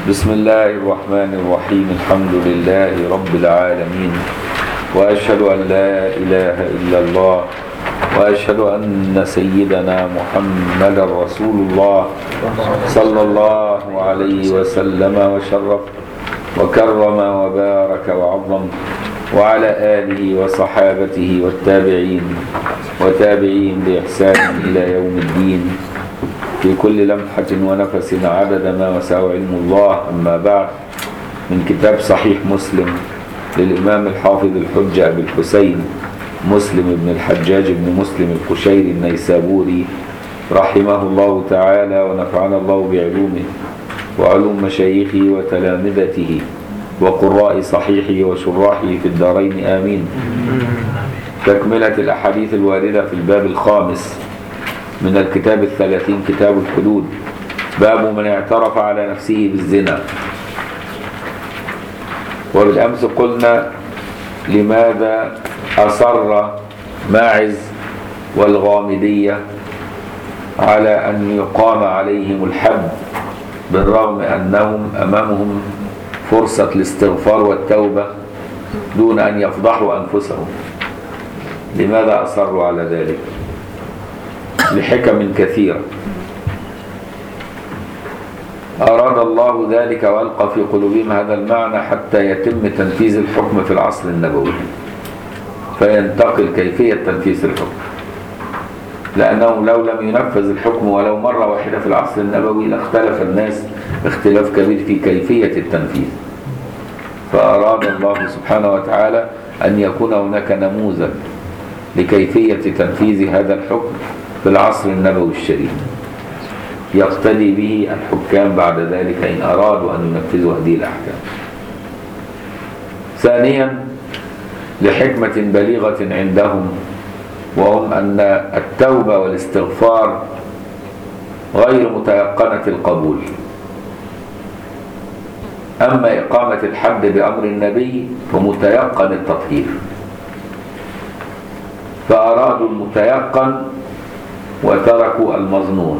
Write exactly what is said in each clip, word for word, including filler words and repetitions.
بسم الله الرحمن الرحيم. الحمد لله رب العالمين، وأشهد أن لا إله إلا الله، وأشهد أن سيدنا محمد رسول الله صلى الله عليه وسلم وشرف وكرم وبارك وعظم، وعلى آله وصحابته والتابعين وتابعين بإحسان إلى يوم الدين في كل لمحة ونفس عدد ما وسع علم الله. أما بعد، من كتاب صحيح مسلم للإمام الحافظ الحجة أبي الحسين مسلم بن الحجاج بن مسلم القشيري النيسابوري رحمه الله تعالى، ونفعنا الله بعلومه وعلوم مشايخه وتلامذته وقراء صحيحه وشراحه في الدارين آمين. تكملة الأحاديث الواردة في الباب الخامس من الكتاب الثلاثين، كتاب الحدود، باب من اعترف على نفسه بالزنا. وبالأمس قلنا لماذا أصر ماعز والغامدية على أن يقام عليهم الحد بالرغم أنهم أمامهم فرصة الاستغفار والتوبة دون أن يفضحوا أنفسهم. لماذا أصروا على ذلك؟ لحكم كثيرة. أراد الله ذلك وألقى في قلوبهم هذا المعنى حتى يتم تنفيذ الحكم في العصر النبوي، فينتقل كيفية تنفيذ الحكم، لأنه لو لم ينفذ الحكم ولو مرة واحدة في العصر النبوي لاختلف الناس اختلاف كبير في كيفية التنفيذ. فأراد الله سبحانه وتعالى أن يكون هناك نموذج لكيفية تنفيذ هذا الحكم في العصر النبوي الشريف، يقتدي به الحكام بعد ذلك إن أرادوا أن ينفذوا هذه الأحكام. ثانيا، لحكمة بليغة عندهم، وهم أن التوبة والاستغفار غير متيقنة القبول، أما إقامة الحد بأمر النبي فمتيقن التطهير، فأرادوا المتيقن وتركوا المظنون،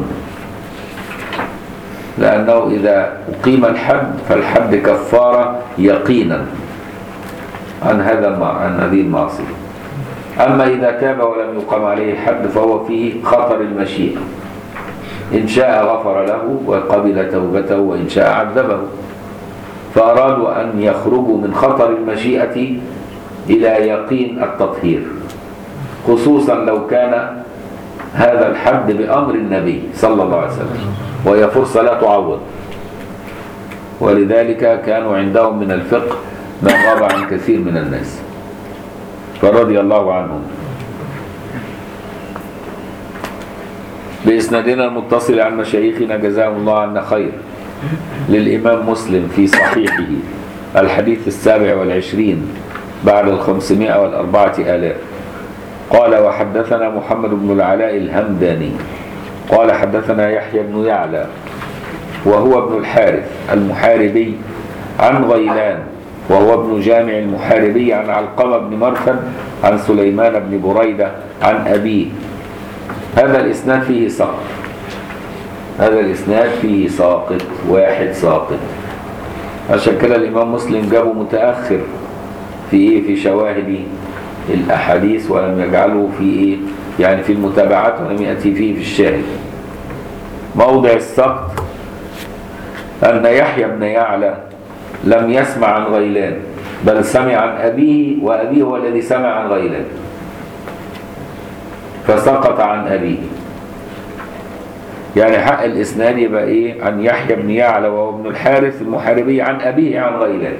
لأنه إذا أقيم الحد فالحد كفارة يقينا عن هذا عن هذه المعصية. أما إذا تاب ولم يقام عليه الحد فهو فيه خطر المشيئة، إن شاء غفر له وقبل توبته، وإن شاء عذبه. فأرادوا أن يخرجوا من خطر المشيئة إلى يقين التطهير، خصوصا لو كان هذا الحد بأمر النبي صلى الله عليه وسلم، وهي فرصة لا تعوض. ولذلك كانوا عندهم من الفقه ما غاب عن كثير من الناس، فرضي الله عنهم. بإسنادنا المتصل عن مشايخنا جزاهم الله عنا خير للإمام مسلم في صحيحه الحديث السابع والعشرين بعد الخمسمائة والأربعة آلاف قال: وحدثنا محمد بن العلاء الهمداني قال حدثنا يحيى بن يعلى وهو ابن الحارث المحاربي عن غيلان وهو ابن جامع المحاربي عن علقمة بن مرثد عن سليمان بن بريدة عن أبيه. هذا الإسناد فيه سقط، هذا الإسناد فيه ساقط، واحد ساقط. عشان كده الإمام مسلم جابه متأخر في إيه؟ في شواهد الأحاديث، ولم يجعله في إيه؟ يعني في المتابعات، ولم يأتي فيه في الشاهد. موضع السقط أن يحيى بن يعلى لم يسمع عن غيلان، بل سمع عن أبيه، وأبيه هو الذي سمع عن غيلان، فسقط عن أبيه. يعني حق الإسناد يبقى إيه؟ عن يحيى بن يعلى وهو ابن الحارث المحاربي عن أبيه عن غيلان،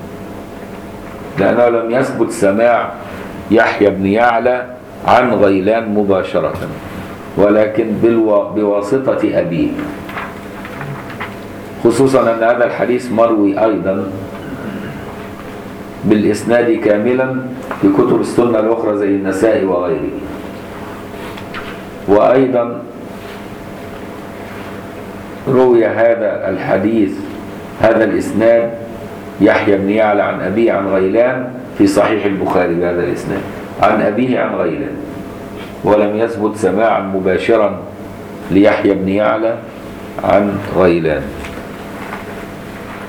لأنه لم يثبت سماع يحيى بن يعلى عن غيلان مباشرة، ولكن بواسطة أبيه، خصوصا أن هذا الحديث مروي أيضا بالإسناد كاملا في كتب السنة الأخرى زي النسائي وغيره. وأيضا روي هذا الحديث، هذا الإسناد يحيى بن يعلى عن أبيه عن غيلان في صحيح البخاري بهذا الإسناد عن أبيه عن غيلان، ولم يثبت سماعا مباشرا ليحيى بن يعلى عن غيلان.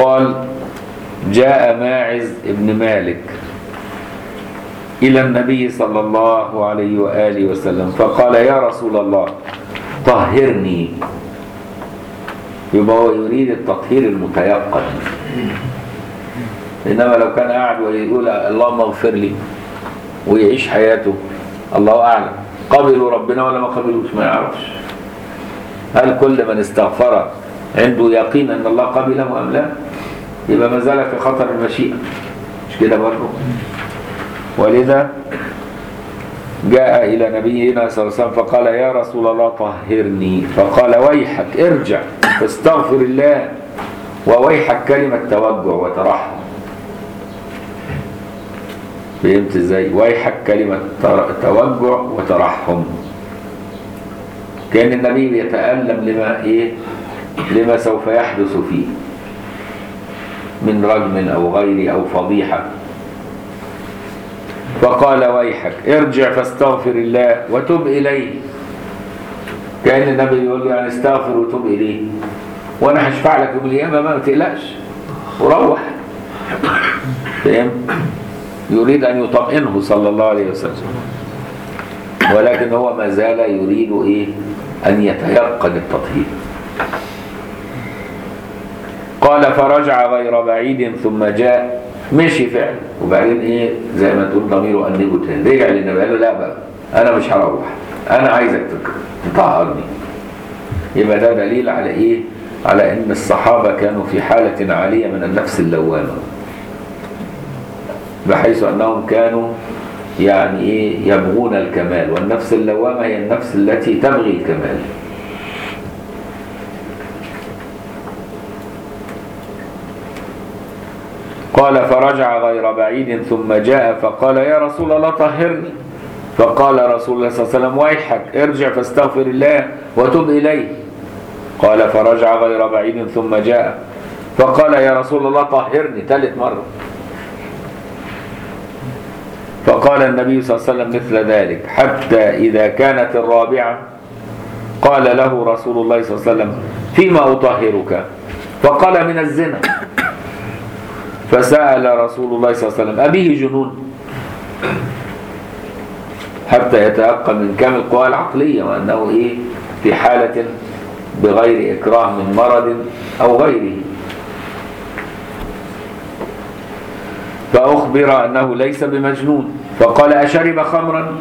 قال جاء ماعز بن مالك إلى النبي صلى الله عليه وآله وسلم فقال يا رسول الله طهرني. يبقى هو يريد التطهير المتيقن، إنما لو كان قاعد ويقول اللهم اغفر لي ويعيش حياته الله أعلم قبلوا ربنا ولا ما قبلوش ما يعرفش. هل كل من استغفر عنده يقين أن الله قبله أم لا؟ يبقى ما زال في خطر المشيئة، مش كده برضه؟ ولذا جاء إلى نبينا صلى الله عليه وسلم فقال يا رسول الله طهرني. فقال ويحك ارجع فاستغفر الله. وويحك كلمة توجع وترحم. فهمت ازاي؟ ويحك كلمة توجع وترحم. كان النبي بيتألم لما ايه؟ لما سوف يحدث فيه من رجم او غيره او فضيحة. فقال ويحك ارجع فاستغفر الله وتب إليه. كأن النبي يقول له يعني استغفر وتب إليه وأنا هشفع لك يوم القيامة ما تقلقش وروح. فهم؟ يريد أن يطمئنه صلى الله عليه وسلم، ولكن هو ما زال يريد إيه؟ أن يتيقن التطهير. قال فرجع غير بعيد ثم جاء مشي فعلا وبعدين ايه زي ما تقول ضميره انبه تاني رجع للنبي قال له لا بقى انا مش هروح انا عايزك تطهرني. يبقى ده دليل على ايه؟ على ان الصحابه كانوا في حاله عاليه من النفس اللوامه، بحيث انهم كانوا يعني ايه يبغون الكمال، والنفس اللوامه هي النفس التي تبغي الكمال. قال فرجع غير بعيد ثم جاء فقال يا رسول الله طهرني. فقال رسول الله صلى الله عليه وسلم ويحك ارجع فاستغفر الله وتب إليه. قال فرجع غير بعيد ثم جاء فقال يا رسول الله طهرني ثالث مرة. فقال النبي صلى الله عليه وسلم مثل ذلك حتى إذا كانت الرابعة قال له رسول الله صلى الله عليه وسلم فيما أطهرك؟ فقال من الزنا. فسأل رسول الله صلى الله عليه وسلم أبيه جنون؟ حتى يتيقن من كامل القوى العقلية وأنه إيه في حالة بغير إكراه من مرض أو غيره. فأخبر أنه ليس بمجنون. فقال أشرب خمرا؟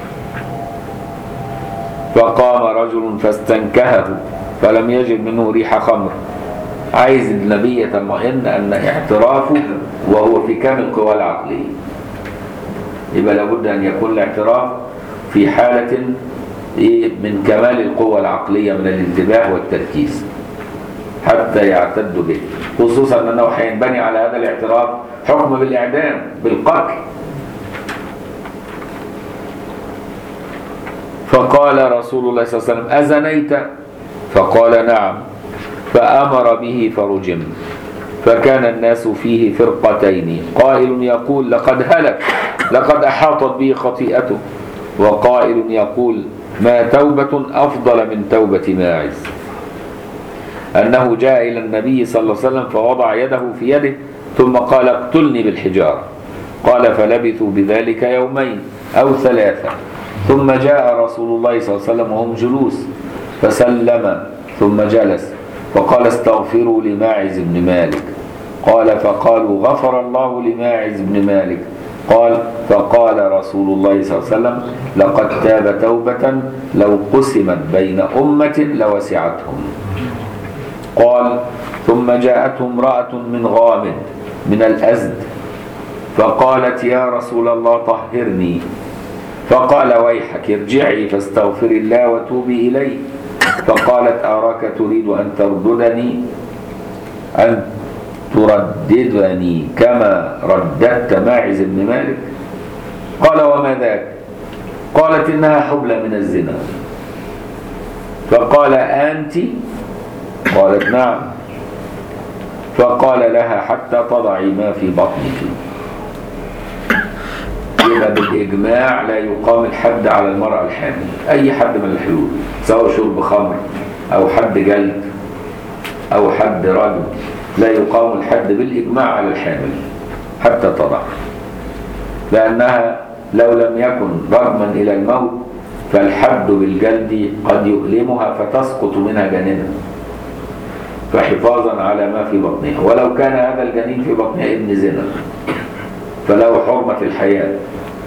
فقام رجل فاستنكهه فلم يجد منه ريح خمر. عايز النبي يطمئن أن اعترافه وهو في كامل القوى العقلية. يبقى لابد أن يكون الاعتراف في حالة من كمال القوى العقلية من الانتباه والتركيز حتى يعتد به، خصوصا أنه هينبني على هذا الاعتراف حكم بالإعدام بالقتل. فقال رسول الله صلى الله عليه وسلم أزنيت؟ فقال نعم. فأمر به فرجم. فكان الناس فيه فرقتين، قائل يقول لقد هلك لقد أحاطت به خطيئته، وقائل يقول ما توبة أفضل من توبة ماعز. أنه جاء إلى النبي صلى الله عليه وسلم فوضع يده في يده ثم قال اقتلني بالحجارة. قال فلبثوا بذلك يومين أو ثلاثة، ثم جاء رسول الله صلى الله عليه وسلم وهم جلوس فسلم ثم جلس فقال استغفروا لماعز بن مالك. قال فقالوا غفر الله لماعز بن مالك. قال فقال رسول الله صلى الله عليه وسلم لقد تاب توبة لو قسمت بين أمة لوسعتهم. قال ثم جاءته امرأة من غامد من الأزد فقالت يا رسول الله طهرني. فقال ويحك ارجعي فاستغفري الله وتوبي إليه. فقالت أراك تريد أن ترددني أن ترددني كما رددت ماعز بن مالك؟ قال وما ذاك؟ قالت إنها حبلى من الزنا. فقال أنت؟ قالت نعم. فقال لها حتى تضعي ما في بطنك. يبقى بالإجماع لا يقام الحد على المرأة الحامل، أي حد من الحدود، سواء شرب خمر أو حد جلد أو حد رجم لا يقام الحد بالإجماع على الحامل حتى تضع، لأنها لو لم يكن رغما إلى الموت فالحد بالجلد قد يؤلمها فتسقط منها جنينها فحفاظا على ما في بطنها، ولو كان هذا الجنين في بطنها ابن زنا فله حرمة الحياة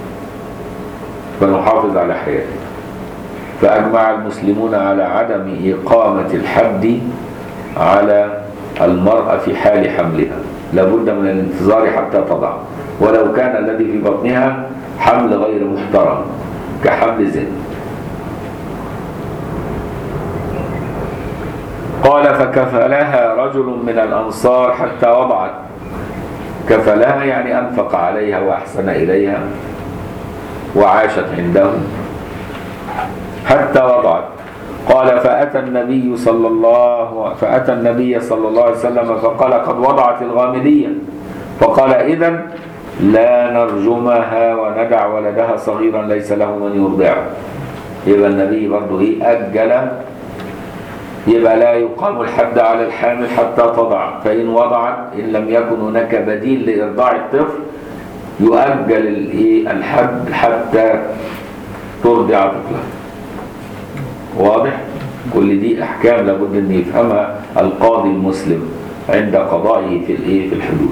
فنحافظ على حياته. فأجمع المسلمون على عدم إقامة الحد على المرأة في حال حملها، لابد من الانتظار حتى تضع، ولو كان الذي في بطنها حمل غير محترم كحمل زنا. قال فكفلها رجل من الأنصار حتى وضعت. كفلها يعني أنفق عليها وأحسن إليها وعاشت عنده حتى وضعت. قال فأتى النبي صلى الله فأتى النبي صلى الله عليه وسلم فقال قد وضعت الغامدية، فقال إذن لا نرجمها وندع ولدها صغيرا ليس له من يرضعه. يبقى النبي برضه إيه أجل، يبقى لا يقام الحد على الحامل حتى تضع، فإن وضعت إن لم يكن هناك بديل لإرضاع الطفل يؤجل الحد حتى ترضع طفلها. واضح؟ كل دي أحكام لابد أن يفهمها القاضي المسلم عند قضائه في الإيه في الحدود.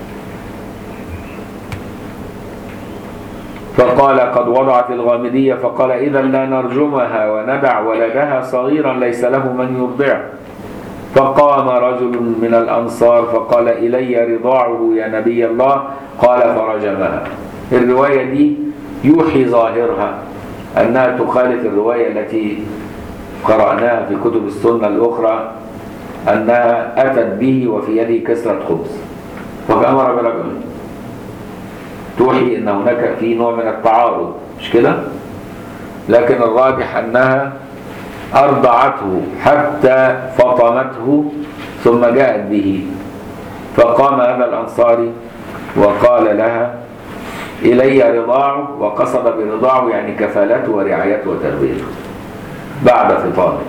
فقال قد وضعت الغامدية، فقال إذا لا نرجمها وندع ولدها صغيرا ليس له من يرضعه. فقام رجل من الأنصار فقال إلي رضاعه يا نبي الله، قال فرجمها. الرواية دي يوحي ظاهرها أنها تخالف الرواية التي قرأناها في كتب السنة الأخرى أنها أتت به وفي يده كسرة خبز فأمر برجل، توحي أن هناك في نوع من التعارض، مش كده؟ لكن الراجح أنها أرضعته حتى فطمته ثم جاءت به. فقام هذا الأنصاري وقال لها إلي رضاعه، وقصد برضاعه يعني كفالته ورعايته وتربيته بعد فطامه.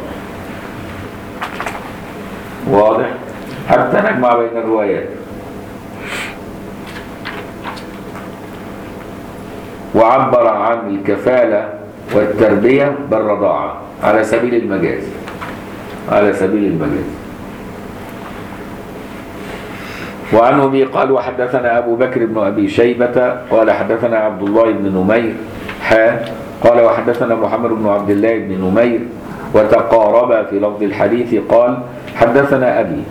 واضح؟ حتى نجمع بين الروايات. وعبر عن الكفالة والتربية بالرضاعة على سبيل المجاز، على سبيل المجاز. وعنه به قال وحدثنا أبو بكر بن أبي شيبة قال حدثنا عبد الله بن نمير حا قال وحدثنا محمد بن عبد الله بن نمير وتقاربا في لفظ الحديث. قال حدثنا أبي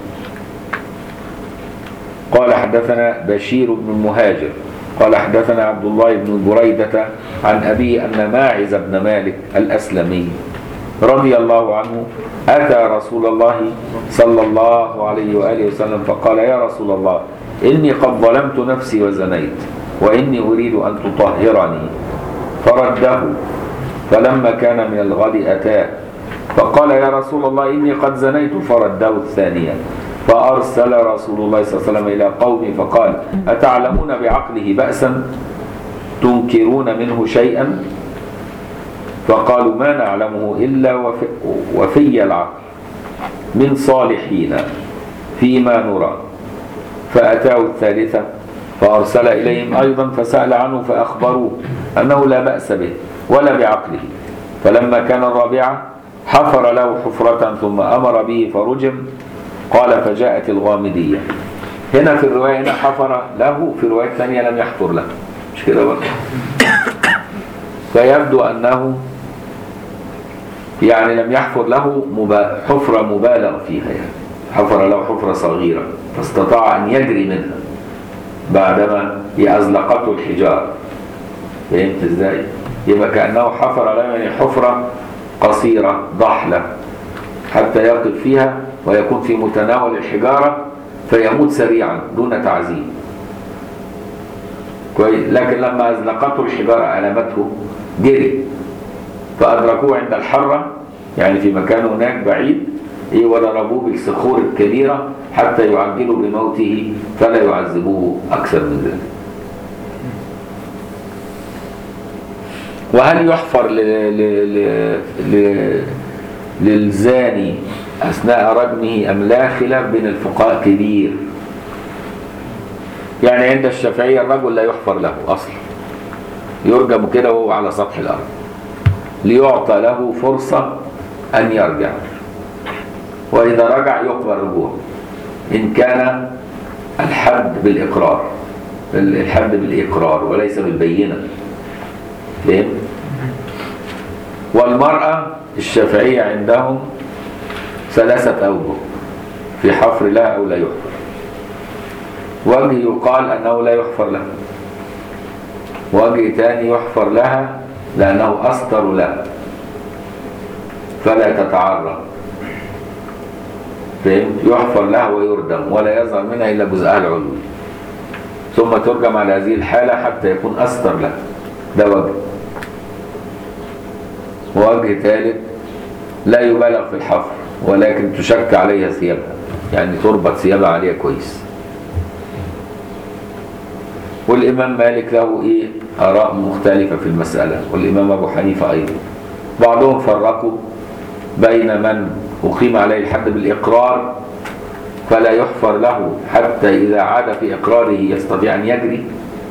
قال حدثنا بشير بن المهاجر قال حدثنا عبد الله بن بريدة عن أبي أن ماعز بن مالك الأسلمي رضي الله عنه أتى رسول الله صلى الله عليه وآله وسلم فقال يا رسول الله إني قد ظلمت نفسي وزنيت وإني أريد أن تطهرني. فرده، فلما كان من الغد أتاه فقال يا رسول الله إني قد زنيت، فرده الثانية. فأرسل رسول الله صلى الله عليه وسلم إلى قومه فقال أتعلمون بعقله بأسا تنكرون منه شيئا؟ فقالوا ما نعلمه إلا وفي, وفي العقل من صالحين فيما نرى. فأتاه الثالثة فأرسل إليهم أيضا فسأل عنه فأخبروه أنه لا بأس به ولا بعقله. فلما كان الرابعة حفر له حفرة ثم أمر به فرجم. قال فجاءت الغامدية. هنا في الرواية هنا حفر له، في الرواية الثانية لم يحفر له، مش كده برضه؟ فيبدو أنه يعني لم يحفر له مبا... حفرة مبالغ فيها، يعني حفر له حفرة صغيرة فاستطاع أن يجري منها بعدما أزلقته الحجار. فهمت ازاي؟ يبقى كأنه حفر له يعني حفرة قصيرة ضحلة حتى يقف فيها ويكون في متناول الحجارة فيموت سريعا دون تعذيب. لكن لما أزلقته الحجارة ألمته جري، فأدركوه عند الحرة يعني في مكان هناك بعيد وضربوه بالصخور الكبيرة حتى يعجلوا بموته فلا يعذبوه أكثر من ذلك. وهل يحفر ل... ل... ل... للزاني أثناء رجمه أم لا خلاف بين الفقهاء كبير. يعني عند الشافعية الرجل لا يحفر له أصلا، يرجم كده وهو على سطح الأرض ليعطى له فرصة أن يرجع، وإذا رجع يقبل رجوعه إن كان الحد بالإقرار، الحد بالإقرار وليس بالبينة. فهم؟ والمرأة الشافعية عندهم ثلاثة أوجه في حفر لها أو لا يحفر. وجه يقال أنه لا يحفر لها، وجه ثاني يحفر لها لأنه أستر لها فلا تتعرض. فهمت؟ يحفر لها ويردم ولا يظهر منها إلا جزءها العلوي، ثم ترجم على هذه الحالة حتى يكون أستر لها. ده وجه. ووجه ثالث لا يبالغ في الحفر ولكن تشك عليها ثيابها، يعني تربط ثيابها عليها كويس. والإمام مالك له إيه آراء مختلفة في المسألة، والإمام أبو حنيفة أيضا. بعضهم فرقوا بين من أقيم عليه الحد بالإقرار فلا يحفر له حتى إذا عاد في إقراره يستطيع أن يجري،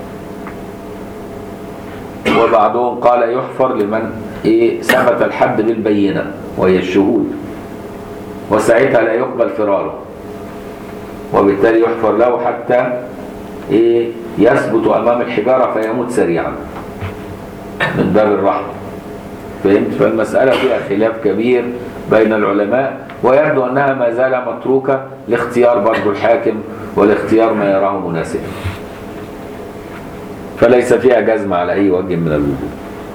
وبعضهم قال يحفر لمن إيه ثبت الحد بالبينة وهي الشهود، وساعتها لا يقبل فراره، وبالتالي يحفر له حتى إيه يثبت أمام الحجارة فيموت سريعا من باب الرحمة. فهمت؟ فالمسألة فيها خلاف كبير بين العلماء، ويبدو أنها ما زال متروكة لاختيار برضو الحاكم ولاختيار ما يراه مناسبا، فليس فيها جزم على أي وجه من الوجوه.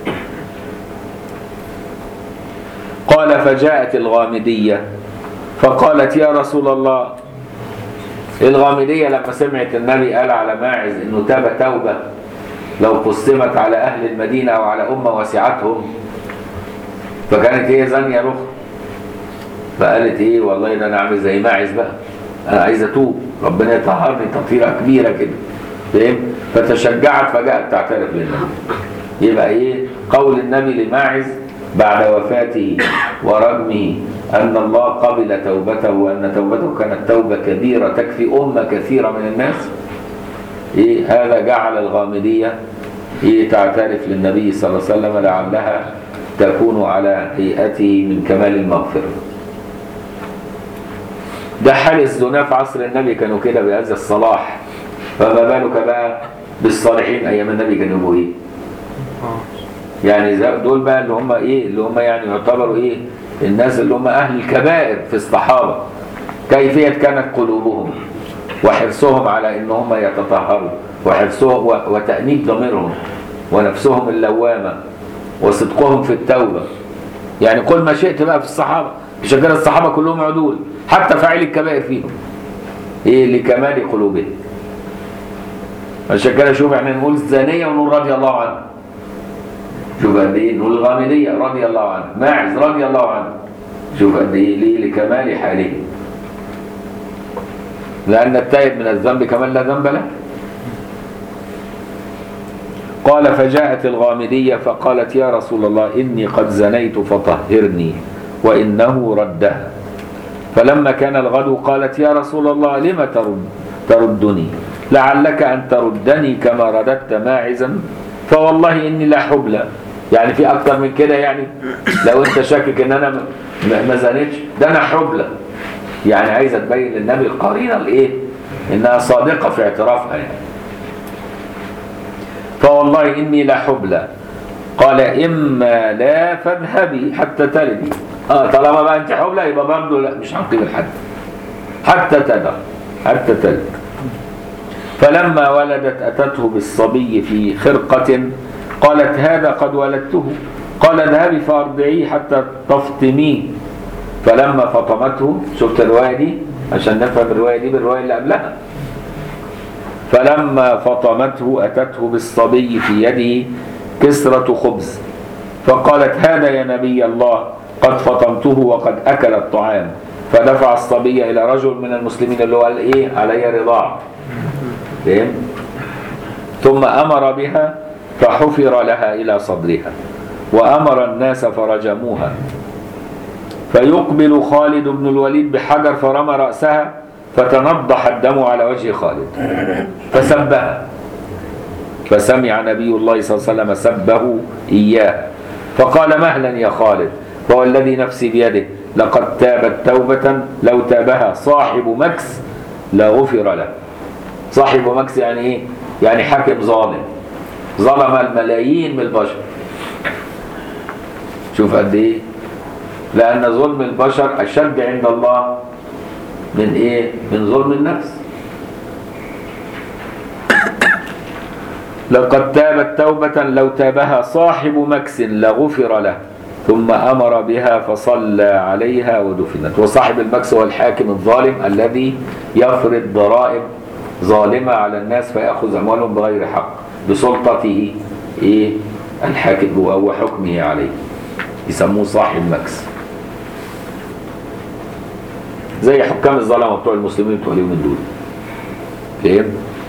قال فجاءت الغامدية فقالت يا رسول الله. الغامدية لما سمعت النبي قال على ماعز انه تاب توبة لو قسمت على اهل المدينة او على امة وسعتهم، فكانت هي زانية رخ، فقالت ايه والله ده انا عامل زي ماعز بقى، انا عايز اتوب ربنا يطهرني تطهيرة كبيرة كده. فاهم؟ فتشجعت فجاءت تعترف للنبي. يبقى ايه قول النبي لماعز بعد وفاته ورجمه أن الله قبل توبته وأن توبته كانت توبة كبيرة تكفي أمة كثيرة من الناس. إيه هذا جعل الغامدية إيه تعترف للنبي صلى الله عليه وسلم لعلها تكون على هيئته من كمال المغفرة. ده حال الزنا في عصر النبي كانوا كده بهذا الصلاح، فما بالك بقى بالصالحين أيام النبي كانوا يبقوا إيه؟ يعني دول بقى اللي هم ايه اللي هم يعني يعتبروا ايه الناس اللي هم اهل الكبائر في الصحابه، كيفيه كانت قلوبهم وحرصهم على ان هم يتطهروا، وحرصهم وتأنيب ضميرهم ونفسهم اللوامه وصدقهم في التوبه. يعني قل ما شئت بقى في الصحابه، عشان كده الصحابه كلهم عدول حتى فاعلي الكبائر فيهم ايه لكمال قلوبهم. عشان كده شوف احنا نقول الزانيه ونقول رضي الله عنه، شوف قد ايه نقول الغامدية رضي الله عنه، ماعز رضي الله عنه، شوف قد ايه ليه لكمال حاله، لأن التائب من الذنب كمان لا ذنب له. قال فجاءت الغامدية فقالت يا رسول الله إني قد زنيت فطهرني، وإنه ردها. فلما كان الغد قالت يا رسول الله لم ترد تردني لعلك أن تردني كما رددت ماعزا، فوالله إني لا حبلى. يعني في أكتر من كده، يعني لو أنت شاكك إن أنا ما زنتش ده أنا حبلى، يعني عايزة تبين للنبي القرينة الإيه؟ إنها صادقة في اعترافها يعني. فوالله إني لا حبلى. قال إما لا فاذهبي حتى تلدي. آه طالما بقى أنت حبلى يبقى برضه لا مش هنقيم الحد حتى تدع حتى تلد. فلما ولدت أتته بالصبي في خرقة قالت هذا قد ولدته. قال اذهبي فارضعيه حتى تفطميه. فلما فطمته، شفت الرواية دي عشان نفهم الرواية دي بالرواية اللي قبلها، فلما فطمته أتته بالصبي في يده كسرة خبز فقالت هذا يا نبي الله قد فطمته وقد أكل الطعام. فدفع الصبي إلى رجل من المسلمين اللي هو قال إيه علي رضاع، فهم؟ ثم أمر بها فحفر لها إلى صدرها وأمر الناس فرجموها. فيقبل خالد بن الوليد بحجر فرمى رأسها فتنضح الدم على وجه خالد فسبها، فسمع نبي الله صلى الله عليه وسلم سبه إياه فقال مهلا يا خالد، فوالذي نفسي بيده لقد تابت توبة لو تابها صاحب مكس لغفر له. صاحب مكس يعني ايه؟ يعني حاكم ظالم ظلم الملايين من البشر. شوف قد ايه، لأن ظلم البشر أشد عند الله من ايه؟ من ظلم النفس. لقد تابت توبة لو تابها صاحب مكس لغفر له، ثم أمر بها فصلى عليها ودفنت. وصاحب المكس هو الحاكم الظالم الذي يفرض ضرائب ظالمة على الناس فيأخذ أموالهم بغير حق بسلطته إيه؟ الحاكم أو حكمه عليه، يسموه صاحب مكس، زي حكام الظلمة بتوع المسلمين بتوع اليومين دول. فهم؟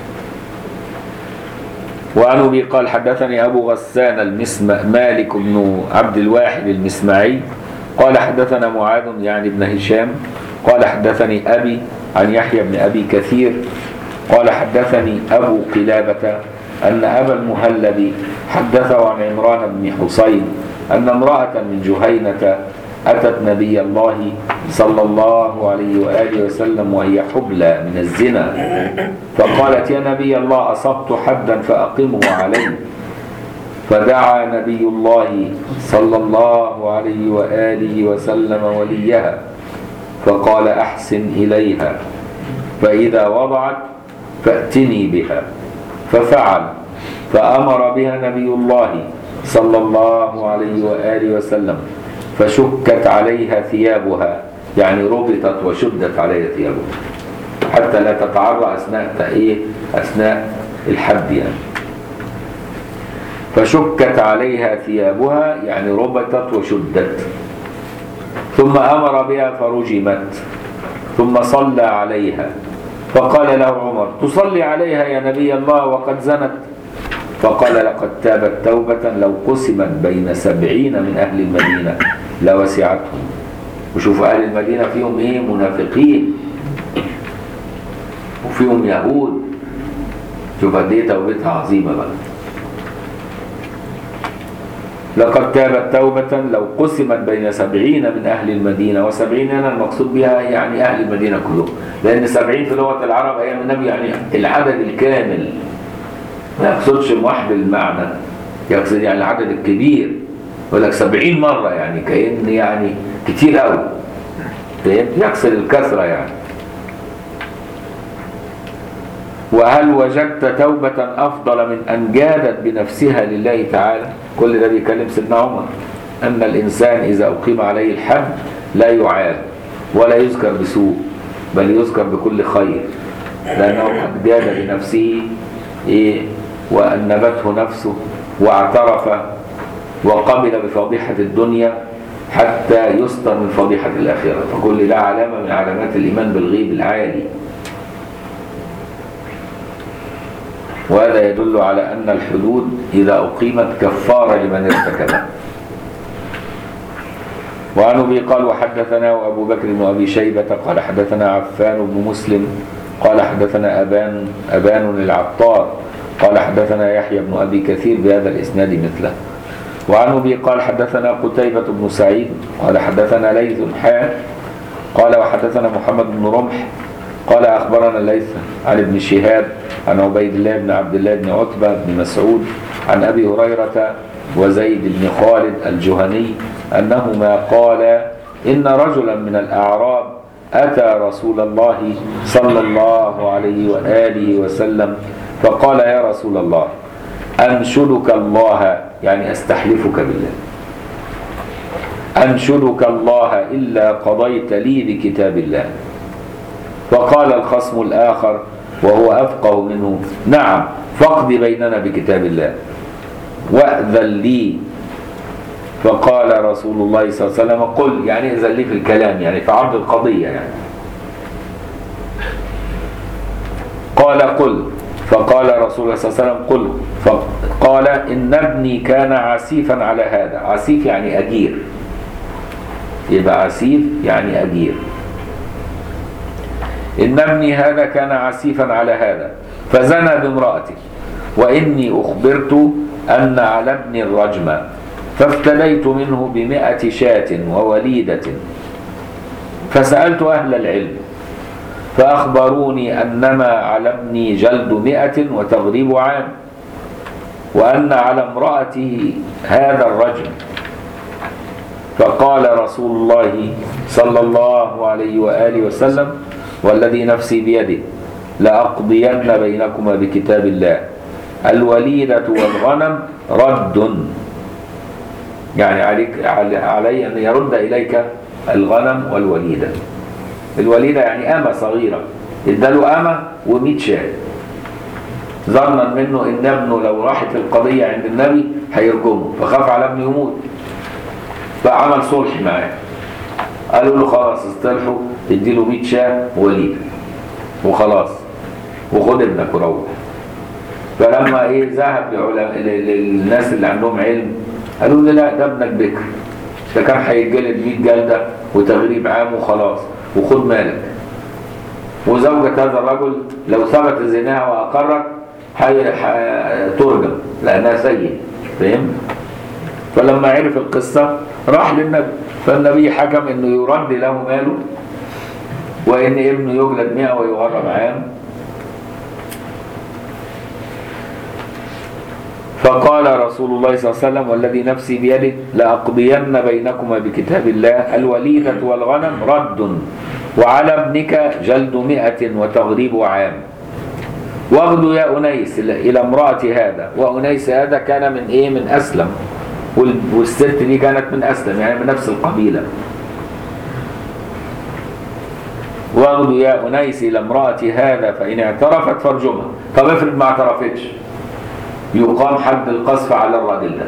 وعن أبي قال حدثني أبو غسان المسم مالك بن عبد الواحد المسمعي قال حدثنا معاذ يعني ابن هشام قال حدثني أبي عن يحيى بن أبي كثير قال حدثني أبو قلابة أن أبا المهلب حدثه عن عمران بن حسين أن امرأة من جهينة أتت نبي الله صلى الله عليه وآله وسلم وهي حبلى من الزنا، فقالت يا نبي الله أصبت حدا فأقمه علي، فدعا نبي الله صلى الله عليه وآله وسلم وليها فقال أحسن إليها، فإذا وضعت فأتني بها، ففعل، فأمر بها نبي الله صلى الله عليه وآله وسلم فشكت عليها ثيابها، يعني ربطت وشدت عليها ثيابها حتى لا تتعرى أثناء إيه؟ أثناء الحد يعني. فشكت عليها ثيابها يعني ربطت وشدت، ثم أمر بها فرجمت، ثم صلى عليها، فقال له عمر تصلي عليها يا نبي الله وقد زنت؟ فقال لقد تابت توبة لو قسمت بين سبعين من أهل المدينة لوسعتهم. وشوفوا أهل المدينة فيهم إيه؟ منافقين وفيهم يهود. شوف قد إيه توبتها عظيمة بقى. لقد تابت توبة لو قسمت بين سبعين من أهل المدينة، وسبعين هنا المقصود بها يعني أهل المدينة كلهم، لأن سبعين في لغة العرب أيام النبي يعني العدد الكامل، ما يقصدش موحد المعنى، يقصد يعني العدد الكبير. يقول لك سبعين مرة يعني كأن يعني كتير قوي، يقصد الكثرة يعني. وهل وجدت توبة أفضل من أن جادت بنفسها لله تعالى؟ كل ده بيكلم سيدنا عمر أن الإنسان إذا أقيم عليه الحد لا يعاب ولا يذكر بسوء، بل يذكر بكل خير، لأنه قد جاد بنفسه إيه؟ وأنبته نفسه واعترف وقبل بفضيحة الدنيا حتى يستر من فضيحة الآخرة، فكل ده علامة من علامات الإيمان بالغيب العالي. وهذا يدل على أن الحدود إذا أقيمت كفارة لمن ارتكبها. وعن أبي قال وحدثنا أبو بكر بن أبي شيبة قال حدثنا عفان بن مسلم قال حدثنا أبان أبان العطار قال حدثنا يحيى بن أبي كثير بهذا الإسناد مثله. وعن أبي قال حدثنا قتيبة بن سعيد قال حدثنا ليث حا قال وحدثنا محمد بن رمح قال أخبرنا ليث عن ابن شهاب عن عبيد الله بن عبد الله بن عتبة بن مسعود عن أبي هريرة وزيد بن خالد الجهني أنهما قال إن رجلا من الأعراب أتى رسول الله صلى الله عليه وآله وسلم فقال يا رسول الله أنشدك الله، يعني أستحلفك بالله، أنشدك الله إلا قضيت لي بكتاب الله. فقال الخصم الآخر وهو أفقه منه نعم فاقض بيننا بكتاب الله وأذن لي. فقال رسول الله صلى الله عليه وسلم قل، يعني إذن لي في الكلام، يعني في عرض القضية يعني. قال قل، فقال رسول الله صلى الله عليه وسلم قل، فقال إن ابني كان عسيفا على هذا. عسيف يعني أجير، يبقى عسيف يعني أجير. إن ابني هذا كان عسيفا على هذا فزنى بامرأته، وإني أخبرت أن على ابني الرجم، فافتديت منه بمائة شاة ووليدة، فسألت أهل العلم فأخبروني أنما على ابني جلد مائة وتغريب عام، وأن على امرأته هذا الرجم. فقال رسول الله صلى الله عليه وآله وسلم والذي نفسي بيده لأقضين بينكما بكتاب الله، الوليدة والغنم رد، يعني عليك علي أن يرد إليك الغنم والوليدة. الوليدة يعني أمة صغيرة، اداله أمة ومئة شاة، ظنا منه إن ابنه لو راحت القضية عند النبي هيرجمه، فخاف على ابنه يموت، فعمل صلح معاه، قالوا له خلاص اصطلحوا، اديله مئة شاة ووليدة وخلاص، وخد ابنك وروح. فلما ايه ذهب للناس اللي عندهم علم قالوا له لا، ده ابنك بكر، ده كان هيتجلد مئة جلدة وتغريب عام وخلاص، وخد مالك. وزوجة هذا الرجل لو ثبت زناها وأقرت هترجم لأنها سيئة، فهم؟ فلما عرف القصة راح للنبي، فالنبي حكم انه يرد له ماله، وان ابنه يجلد مئة ويغرب عام. فقال رسول الله صلى الله عليه وسلم والذي نفسي بيده لأقضين بينكما بكتاب الله، الوليدة والغنم رد، وعلى ابنك جلد مئة وتغريب عام. واغدوا يا أنيس إلى امرأة هذا، وأنيس هذا كان من إيه؟ من أسلم، والست دي كانت من أسلم يعني من نفس القبيلة. واغدوا يا أنيس إلى امرأة هذا فإن اعترفت فارجمها. طب افرض ما اعترفتش، يقام حد القذف على الراجل ده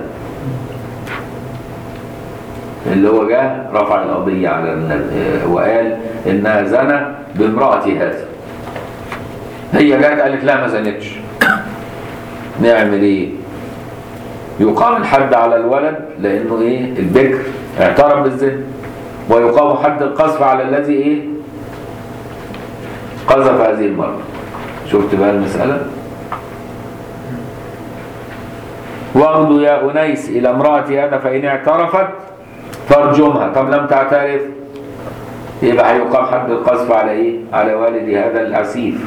اللي هو جاء رفع القضية على النبي وقال إنها زنى بامرأة هذا. هي جاءت قالت لا ما زنتش، نعمل إيه؟ يقام الحد على الولد لأنه إيه؟ البكر اعترف بالزنا، ويقام حد القذف على الذي إيه؟ قذف هذه المرأة. شفت بقى المسألة؟ واغدوا يا أنيس إلى امرأة هذا فإن اعترفت فارجمها. طب لم تعترف يبقى هيقام حد القذف على إيه؟ على والد هذا العسيف.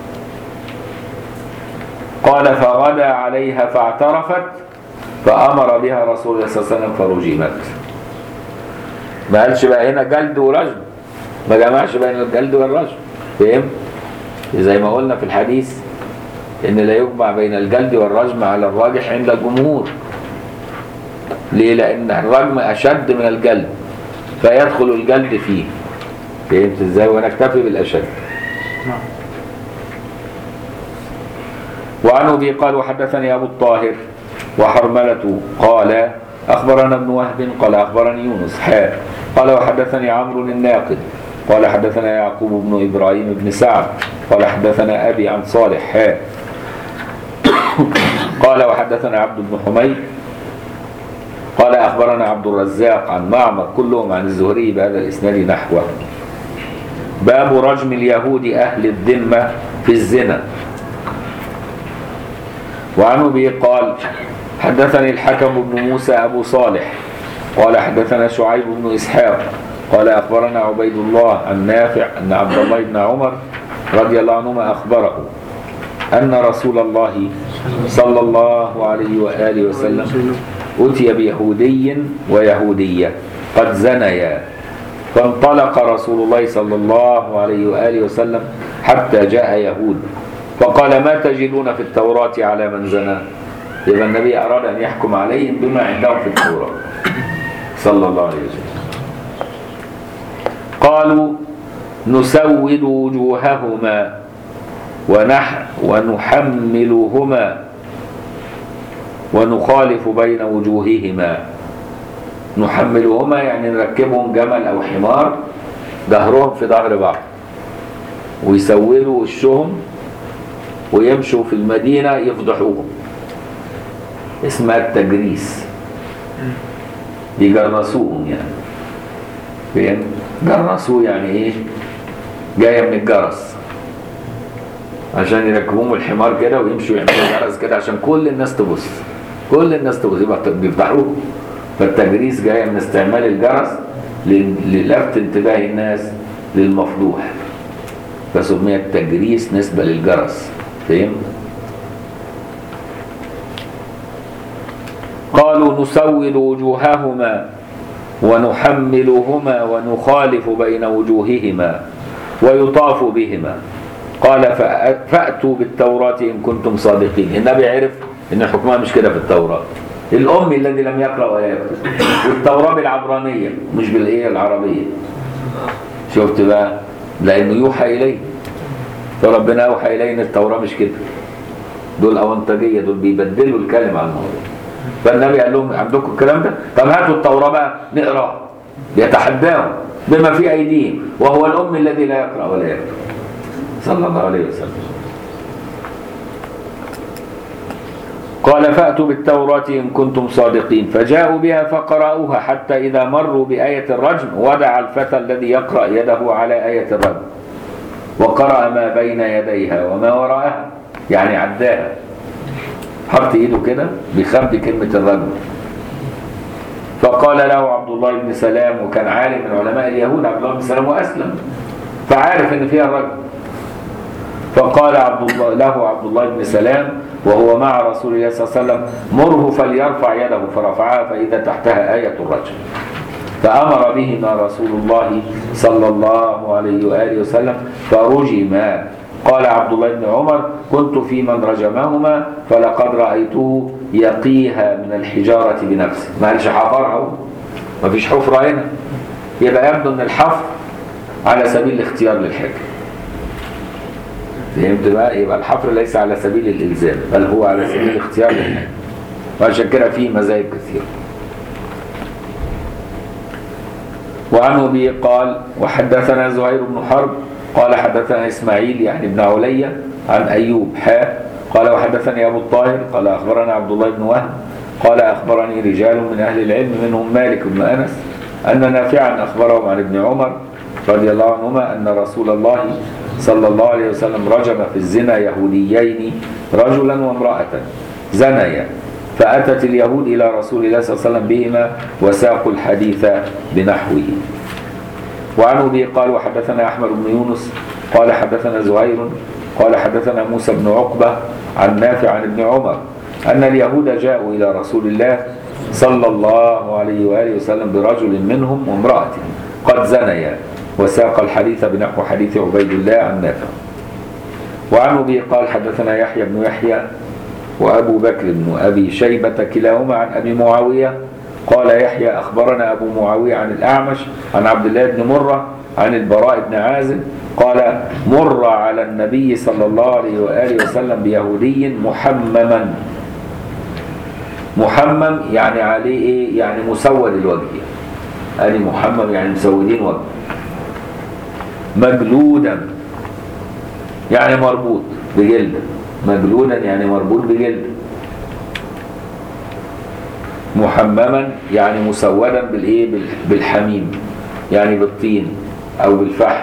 قال فغدا عليها فاعترفت فأمر بها رسول الله صلى الله عليه وسلم فرجمت. ما قالش بقى هنا جلد ورجم، ما جمعش بين الجلد والرجم، فهم؟ زي ما قلنا في الحديث إن لا يجمع بين الجلد والرجم على الراجح عند الجمهور. ليه؟ لأن الرجم أشد من الجلد فيدخل الجلد فيه، فهمت إزاي؟ ونكتفي بالأشد. وعنه به قال وحدثني أبو الطاهر وحرملة قال أخبرنا ابن وهب قال أخبرني يونس حاء قال وحدثني عمرو الناقد قال حدثنا يعقوب بن إبراهيم بن سعد قال حدثنا أبي عن صالح حاء قال وحدثنا عبد بن حميد قال أخبرنا عبد الرزاق عن معمر كلهم عن الزهري بهذا الإسناد نحوه. باب رجم اليهود أهل الذمة في الزنا. وعنه به قال حدثني الحكم بن موسى أبو صالح قال حدثنا شعيب بن إسحاق قال أخبرنا عبيد الله عن نافع أن عبد الله بن عمر رضي الله عنهما أخبره أن رسول الله صلى الله عليه وآله وسلم أتي بيهودي ويهودية قد زنيا، فانطلق رسول الله صلى الله عليه وآله وسلم حتى جاء يهود فقال ما تجدون في التوراة على من زنى؟ يبقى النبي أراد أن يحكم عليهم بما عندهم في التوراة صلى الله عليه وسلم. قالوا نسود وجوههما ونح ونحملهما ونخالف بين وجوههما. نحملهما يعني نركبهم جمل أو حمار ظهرهم في ظهر بعض ويسودوا وشهم ويمشوا في المدينة يفضحوهم، اسمها التجريس، يجرسوهم يعني. فين؟ جرسوا يعني ايه؟ جايه من الجرس، عشان يركبوهم الحمار كده ويمشوا يعملوا جرس كده عشان كل الناس تبص، كل الناس تبص يبقى بيفتحوه. فالتجريس جايه من استعمال الجرس للفت انتباه الناس للمفضوح، فسمي التجريس نسبه للجرس. فهم؟ قالوا نسود وجوههما ونحملهما ونخالف بين وجوههما ويطاف بهما. قال فأتوا بالتوراة إن كنتم صادقين. النبي عرف إن حكمها مش كده في التوراة. الأمي الذي لم يقرأ ولا يكتب، والتوراة بالعبرانية مش بالإيه العربية. شفت بقى؟ لأنه يوحى إليه، فربنا أوحى إليه إن التوراة مش كده، دول أونطجية، دول بيبدلوا الكلمة عن الموضوع. فالنبي قال لهم عندكم الكلام ده؟ طب هاتوا التوراة بقى نقرأ. يتحداهم بما في أيديهم وهو الأم الذي لا يقرأ ولا يكتب صلى الله عليه وسلم. قال فأتوا بالتوراة إن كنتم صادقين. فجاءوا بها فقرأوها حتى إذا مروا بآية الرجم ودع الفتى الذي يقرأ يده على آية الرجم وقرأ ما بين يديها وما وراءها، يعني عداها، حط ايده كده بيخبي كلمة الرجم. فقال له عبد الله بن سلام، وكان عالم من علماء اليهود عبد الله بن سلام وأسلم، فعارف ان فيها الرجم. فقال عبد الله له عبد الله بن سلام وهو مع رسول الله صلى الله عليه وسلم مره فليرفع يده، فرفعها فإذا تحتها آية الرجم. فأمر بهما رسول الله صلى الله عليه وآله وسلم فرجما. قال عبد الله بن عمر كنت في من رجمهما فلقد رأيته يقيها من الحجارة بنفسه. ما قالش حفرها، ما فيش حفرة هنا، يبقى يبدو ان الحفر على سبيل الاختيار للحجر. فهمت بقى؟ يبقى الحفر ليس على سبيل الإلزام بل هو على سبيل الاختيار للحجر، وعشان كده فيه مذاهب كثيرة. وعنه به قال وحدثنا زهير بن حرب قال حدثنا إسماعيل يعني ابن علية عن أيوب حاء قال وحدثني أبو الطاهر قال أخبرنا عبد الله بن وهب قال أخبرني رجال من أهل العلم منهم مالك بن أنس أن نافعا أخبرهم عن ابن عمر رضي الله عنهما أن رسول الله صلى الله عليه وسلم رجم في الزنا يهوديين رجلا وامرأة زنيا، فأتت اليهود إلى رسول الله صلى الله عليه وسلم بهما وساقوا الحديث بنحوه. وعنه به قال وحدثنا أحمد بن يونس قال حدثنا زهير قال حدثنا موسى بن عقبة عن نافع عن ابن عمر أن اليهود جاءوا إلى رسول الله صلى الله عليه وآله وسلم برجل منهم وامرأة قد زنيا، وساق الحديث بنحو حديث عبيد الله عن نافع. وعنه به قال حدثنا يحيى بن يحيى وأبو بكر بن أبي شيبة كلاهما عن أبي معاوية قال يحيى أخبرنا أبو معاوية عن الأعمش عن عبد الله بن مرة عن البراء بن عازب قال مر على النبي صلى الله عليه وآله وسلم بيهودي محمما. محمم يعني عليه إيه؟ يعني مسود الوجه، قال محمم يعني مسودين وجه. مجلودا يعني مربوط بجلد، مجلودا يعني مربوط بجلد. محمما يعني مسودا بالايه بالحميم يعني بالطين او بالفحم.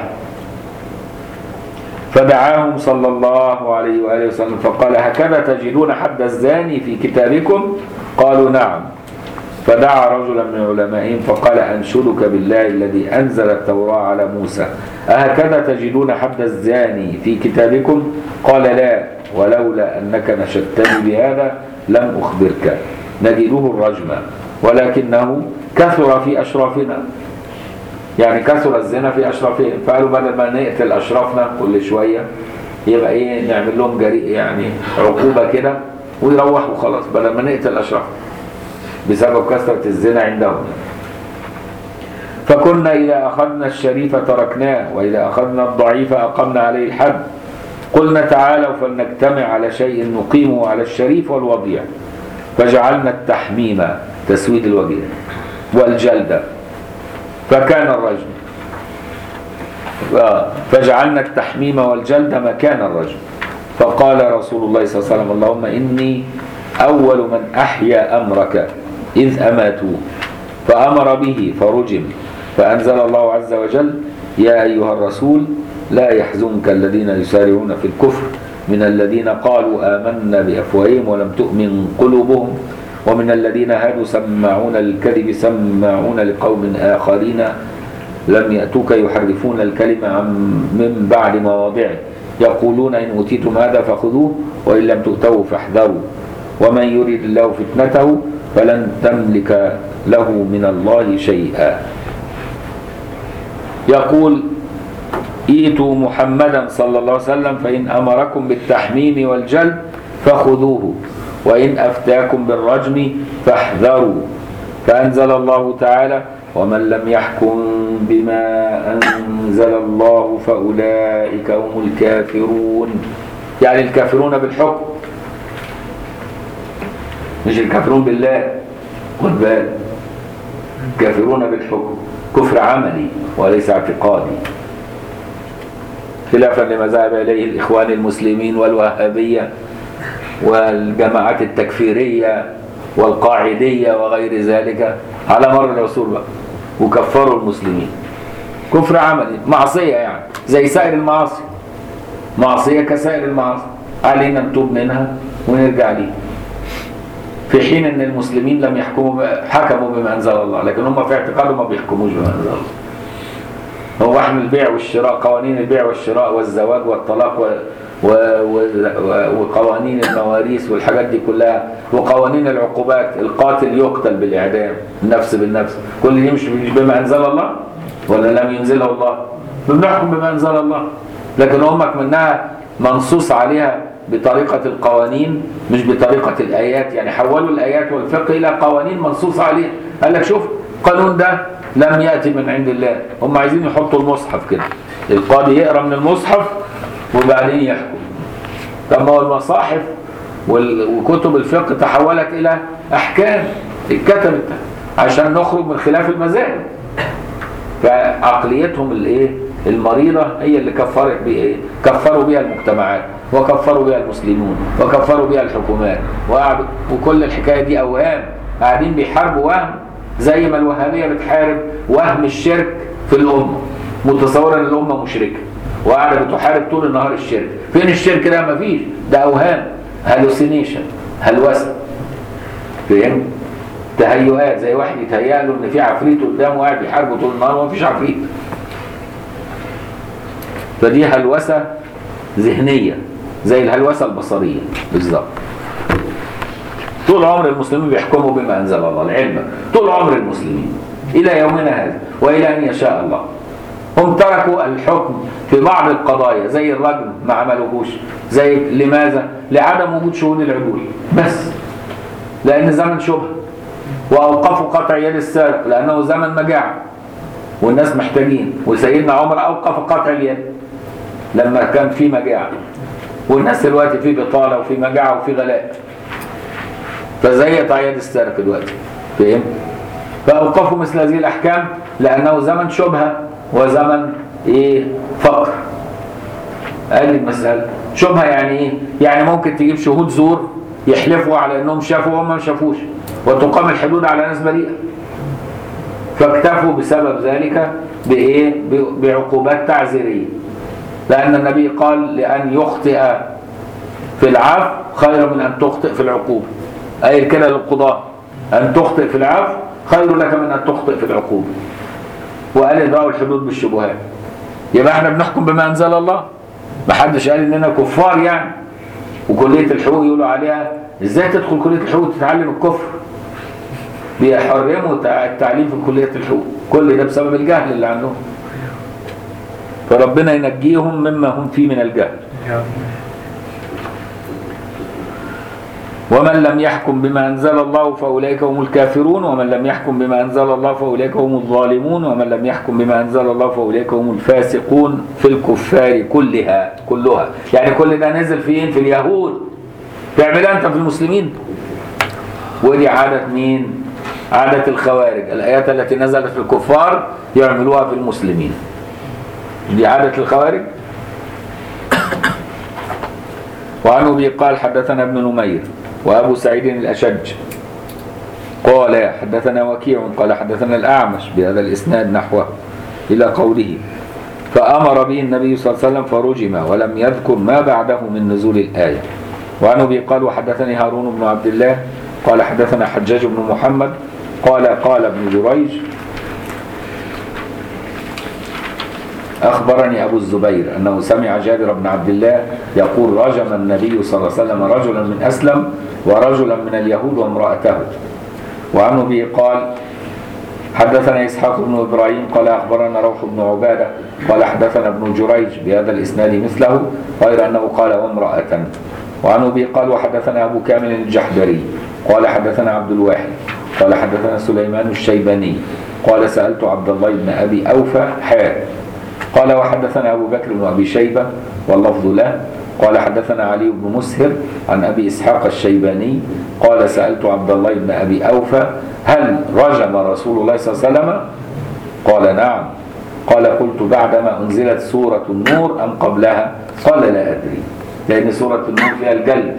فدعاهم صلى الله عليه واله وسلم فقال هكذا تجدون حد الزاني في كتابكم؟ قالوا نعم. فدعا رجلا من علمائهم فقال أنشدك بالله الذي أنزل التوراة على موسى أهكذا تجدون حد الزاني في كتابكم؟ قال لا، ولولا أنك نشدتني بهذا لم أخبرك. نجده الرجم ولكنه كثر في أشرافنا، يعني كثر الزنا في أشرافهم، فقالوا بدل ما نقتل أشرافنا كل شوية يبقى إيه نعمل لهم جريء يعني عقوبة كده ويروحوا خلاص بدل ما نقتل أشرافنا بسبب كثرة الزنا عندهم. فكنا إذا أخذنا الشريف تركناه وإذا أخذنا الضعيف أقمنا عليه الحد. قلنا تعالوا فلنجتمع على شيء نقيمه على الشريف والوضيع، فجعلنا التحميم تسويد الوجه والجلد فكان الرجم، فجعلنا التحميم والجلد مكان الرجم. فقال رسول الله صلى الله عليه وسلم اللهم إني أول من أحيا أمرك إذ أماتوه، فأمر به فرجم. فأنزل الله عز وجل: يا أيها الرسول لا يحزنك الذين يسارعون في الكفر من الذين قالوا آمنا بأفواههم ولم تؤمن قلوبهم ومن الذين هادوا سماعون الكذب سماعون لقوم آخرين لم يأتوك يحرفون الكلمة عن من بعد مواضعه يقولون إن أوتيتم هذا فخذوه وإن لم تؤتوه فاحذروا ومن يريد الله فتنته فلن تملك له من الله شيئا. يقول: ائتوا محمدا صلى الله عليه وسلم فإن أمركم بالتحميم والجلب فخذوه وإن أفتاكم بالرجم فاحذروا. فأنزل الله تعالى: ومن لم يحكم بما أنزل الله فأولئك هم الكافرون. يعني الكافرون بالحكم، مش الكافرون بالله، خد بالك، الكافرون بالحكم، كفر عملي وليس اعتقادي، خلافا لما ذهب إليه الإخوان المسلمين والوهابية والجماعات التكفيرية والقاعدية وغير ذلك على مر العصور بقى، وكفروا المسلمين كفر عملي، معصية يعني زي سائر المعاصي، معصية كسائر المعاصي، علينا نتوب منها ونرجع ليه. في حين ان المسلمين لم يحكموا حكموا بما انزل الله، لكن هم في اعتقادهم ما بيحكموش بما انزل الله. هو احنا البيع والشراء، قوانين البيع والشراء والزواج والطلاق و... و... و... وقوانين المواريث والحاجات دي كلها، وقوانين العقوبات، القاتل يقتل بالاعدام، النفس بالنفس، كل دي مش بما انزل الله ولا لم ينزله الله؟ بنحكم بما انزل الله، لكن امك منها منصوص عليها بطريقة القوانين مش بطريقة الآيات. يعني حولوا الآيات والفقه إلى قوانين منصوص عليها. قال لك شوف القانون ده لم يأتي من عند الله، هم عايزين يحطوا المصحف كده، القاضي يقرأ من المصحف وبعدين يحكم. طب ما هو المصاحف وكتب الفقه تحولت إلى أحكام اتكتبت عشان نخرج من خلاف المذاهب. فعقليتهم الايه المريضة هي اللي كفرت بإيه؟ كفروا بها المجتمعات وكفروا بها المسلمون وكفروا بها الحكومات، وكل الحكاية دي أوهام، قاعدين بيحاربوا وهم، زي ما الوهابية بتحارب وهم الشرك في الأمة، متصورة أن الأمة مشركة وقاعدة بتحارب طول النهار الشرك. فين الشرك ده؟ مفيش، ده أوهام، هالوسينيشن، هلوسة، فهم؟ تهيؤات، زي واحد يتهيأ له إن في عفريت قدامه قاعد بيحاربه طول النهار ومفيش عفريت. فدي هلوسة ذهنية زي الهلوسة البصرية بالظبط. طول عمر المسلمين بيحكموا بما أنزل الله، العلم طول عمر المسلمين إلى يومنا هذا وإلى أن يشاء الله. هم تركوا الحكم في بعض القضايا زي الرجم ما عملوهوش، زي لماذا؟ لعدم وجود شهود العدول بس، لأن زمن شبه. وأوقفوا قطع يد السارق لأنه زمن مجاعة والناس محتاجين، وسيدنا عمر أوقف قطع اليد لما كان في مجاعة، والناس دلوقتي في بطالة وفي مجاعة وفي غلاء، فزي يقطع يد السارق دلوقتي، فهم؟ فأوقفوا مثل هذه الأحكام لأنه زمن شبهة وزمن إيه؟ فقر. قال لي المسألة شبهة يعني إيه؟ يعني ممكن تجيب شهود زور يحلفوا على أنهم شافوا وهم ما شافوش، وتقام الحدود على ناس بريئة. فاكتفوا بسبب ذلك بإيه؟ بعقوبات تعزيرية، لأن النبي قال لأن يخطئ في العفو خير من أن تخطئ في العقوبة. أي كده للقضاء، أن تخطئ في العفو خير لك من أن تخطئ في العقوبة. وقال إدراء الحدود بالشبهات. يبقى احنا بنحكم بما أنزل الله، محدش قال إننا كفار يعني. وكلية الحقوق يقولوا عليها إزاي تدخل كلية الحقوق تتعلم الكفر؟ بيحرموا التعليم في كلية الحقوق، كل ده بسبب الجهل اللي عندهم. فربنا ينجيهم مما هم فيه من الجهل. ومن لم يحكم بما أنزل الله فأولئك هم الكافرون ومن لم يحكم بما أنزل الله فأولئك هم الظالمون ومن لم يحكم بما أنزل الله فأولئك هم الفاسقون. في الكفار كلها كلها يعني كل ده نزل فين؟ في اليهود. تعملها أنت في المسلمين؟ ودي عادة مين؟ عادة الخوارج. الآيات التي نزلت في الكفار يعملوها في المسلمين، دي عادة الخوارج. وعن أبي قال حدثنا ابن نمير وأبو سعيد الأشج قال حدثنا وكيع قال حدثنا الأعمش بهذا الإسناد نحوه إلى قوله فأمر به النبي صلى الله عليه وسلم فرجم ولم يذكر ما بعده من نزول الآية. وعن أبي قال وحدثني هارون بن عبد الله قال حدثنا حجاج بن محمد قال قال ابن جريج أخبرني أبو الزبير أنه سمع جابر بن عبد الله يقول رجم النبي صلى الله عليه وسلم رجلا من أسلم ورجلا من اليهود وامرأته. وعنه به قال حدثنا إسحاق بن إبراهيم قال أخبرنا روح بن عبادة قال حدثنا ابن جريج بهذا الإسناد مثله غير أنه قال وامرأة. وعنه به قال وحدثنا أبو كامل الجحدري قال حدثنا عبد الواحد قال حدثنا سليمان الشيباني قال سألت عبد الله بن أبي أوفى حاء قال وحدثنا أبو بكر بن أبي شيبة واللفظ له قال حدثنا علي بن مسهر عن أبي إسحاق الشيباني قال سألت عبد الله بن أبي أوفى هل رجم رسول الله صلى الله عليه وسلم قال نعم قال قلت بعدما أنزلت سورة النور أم قبلها قال لا أدري لأن سورة النور فيها الجلد.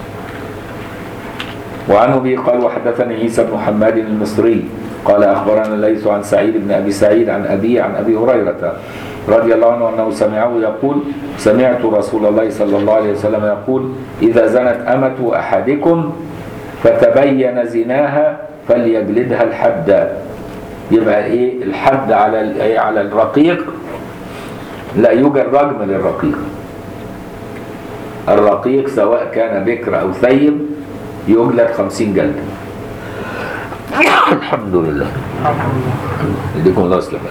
وعنه به قال وحدثني عيسى بن حماد المصري قال أخبرنا الليث عن سعيد بن أبي سعيد عن أبي عن أبي هريرة رضي الله عنه أنه سمعه يقول سمعت رسول الله صلى الله عليه وسلم يقول إذا زنت أمة أحدكم فتبين زناها فليجلدها الحد. يبقى إيه الحد على على الرقيق؟ لا يوجد رجم للرقيق. الرقيق سواء كان بكر أو ثيب يجلد خمسين جلدة. الحمد لله. يديكم الله يصلح